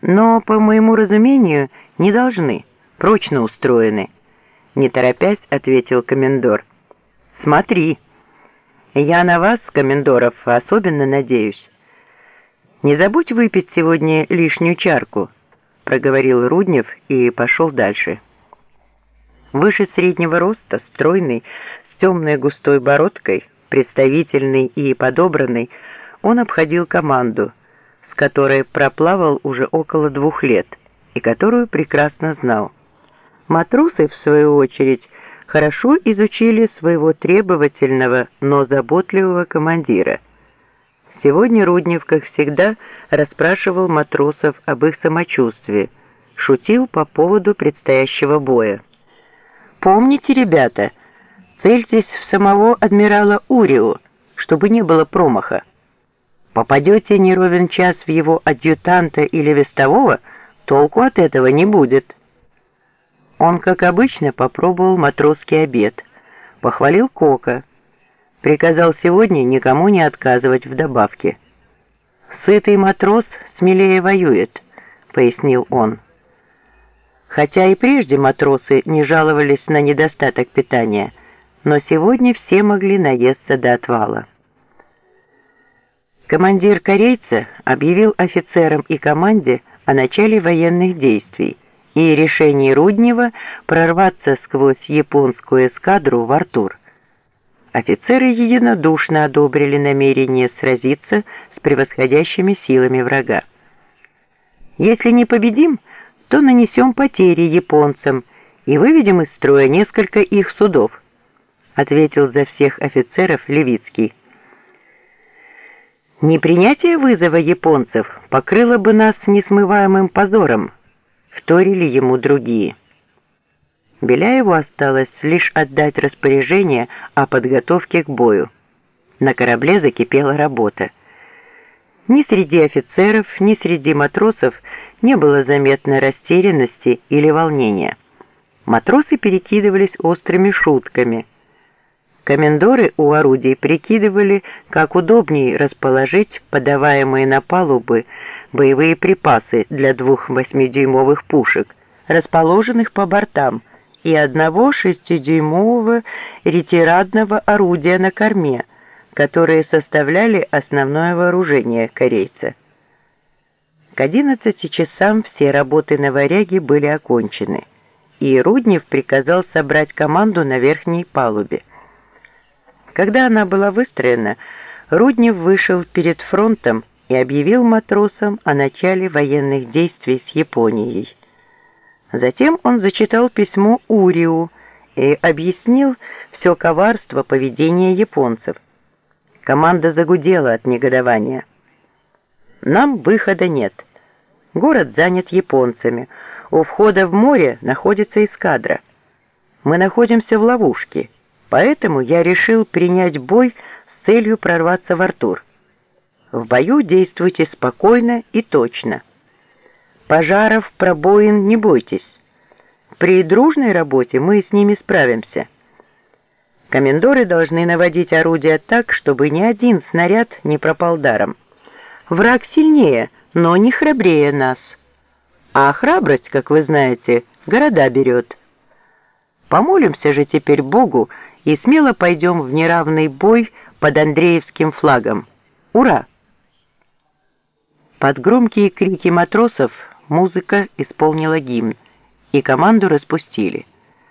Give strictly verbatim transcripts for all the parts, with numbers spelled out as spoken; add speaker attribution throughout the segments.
Speaker 1: но, по моему разумению, не должны, прочно устроены. Не торопясь, ответил комендор. Смотри, я на вас, комендоров, особенно надеюсь. Не забудь выпить сегодня лишнюю чарку, проговорил Руднев и пошел дальше. Выше среднего роста, стройный, с темной густой бородкой, представительный и подобранный, он обходил команду, с которой проплавал уже около двух лет и которую прекрасно знал. Матросы, в свою очередь, хорошо изучили своего требовательного, но заботливого командира. Сегодня Руднев, как всегда, расспрашивал матросов об их самочувствии, шутил по поводу предстоящего боя. «Помните, ребята, цельтесь в самого адмирала Уриу, чтобы не было промаха. Попадете не ровен час в его адъютанта или вестового, толку от этого не будет». Он, как обычно, попробовал матросский обед, похвалил Кока, приказал сегодня никому не отказывать в добавке. «Сытый матрос смелее воюет», — пояснил он. Хотя и прежде матросы не жаловались на недостаток питания, но сегодня все могли наесться до отвала. Командир корейца объявил офицерам и команде о начале военных действий и решении Руднева прорваться сквозь японскую эскадру в Артур. Офицеры единодушно одобрили намерение сразиться с превосходящими силами врага. «Если не победим, то нанесем потери японцам и выведем из строя несколько их судов», ответил за всех офицеров Левицкий. «Непринятие вызова японцев покрыло бы нас несмываемым позором», вторили ему другие. Беляеву осталось лишь отдать распоряжение о подготовке к бою. На корабле закипела работа. Ни среди офицеров, ни среди матросов не было заметной растерянности или волнения. Матросы перекидывались острыми шутками. Комендоры у орудий прикидывали, как удобнее расположить подаваемые на палубы боевые припасы для двух восьмидюймовых пушек, расположенных по бортам, и одного шестидюймового ретирадного орудия на корме, которые составляли основное вооружение корейца. К одиннадцати часам все работы на «Варяге» были окончены, и Руднев приказал собрать команду на верхней палубе. Когда она была выстроена, Руднев вышел перед фронтом и объявил матросам о начале военных действий с Японией. Затем он зачитал письмо Уриу и объяснил все коварство поведения японцев. Команда загудела от негодования. «Нам выхода нет. Город занят японцами. У входа в море находится эскадра. Мы находимся в ловушке, поэтому я решил принять бой с целью прорваться в Артур. В бою действуйте спокойно и точно. Пожаров, пробоин не бойтесь. При дружной работе мы с ними справимся. Комендоры должны наводить орудия так, чтобы ни один снаряд не пропал даром. Враг сильнее, но не храбрее нас. А храбрость, как вы знаете, города берет. Помолимся же теперь Богу и смело пойдем в неравный бой под Андреевским флагом. Ура!» Под громкие крики матросов музыка исполнила гимн, и команду распустили.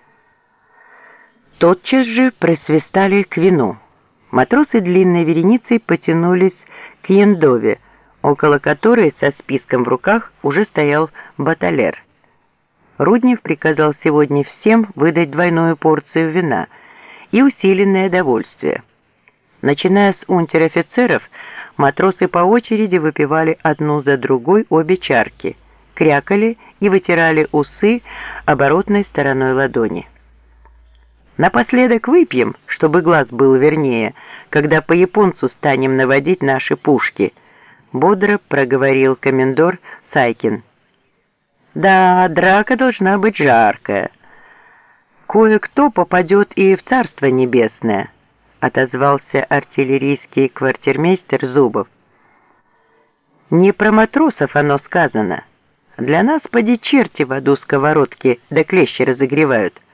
Speaker 1: Тотчас же просвистали к вину. Матросы длинной вереницей потянулись к Яндове, около которой со списком в руках уже стоял баталер. Руднев приказал сегодня всем выдать двойную порцию вина и усиленное довольствие. Начиная с унтер-офицеров, матросы по очереди выпивали одну за другой обе чарки, крякали и вытирали усы оборотной стороной ладони. «Напоследок выпьем, чтобы глаз был вернее, когда по японцу станем наводить наши пушки», бодро проговорил комендор Сайкин. «Да, драка должна быть жаркая. Кое-кто попадет и в Царство Небесное», отозвался артиллерийский квартирмейстер Зубов. «Не про матросов оно сказано, Для нас поди черти в аду сковородки да клещи разогревают.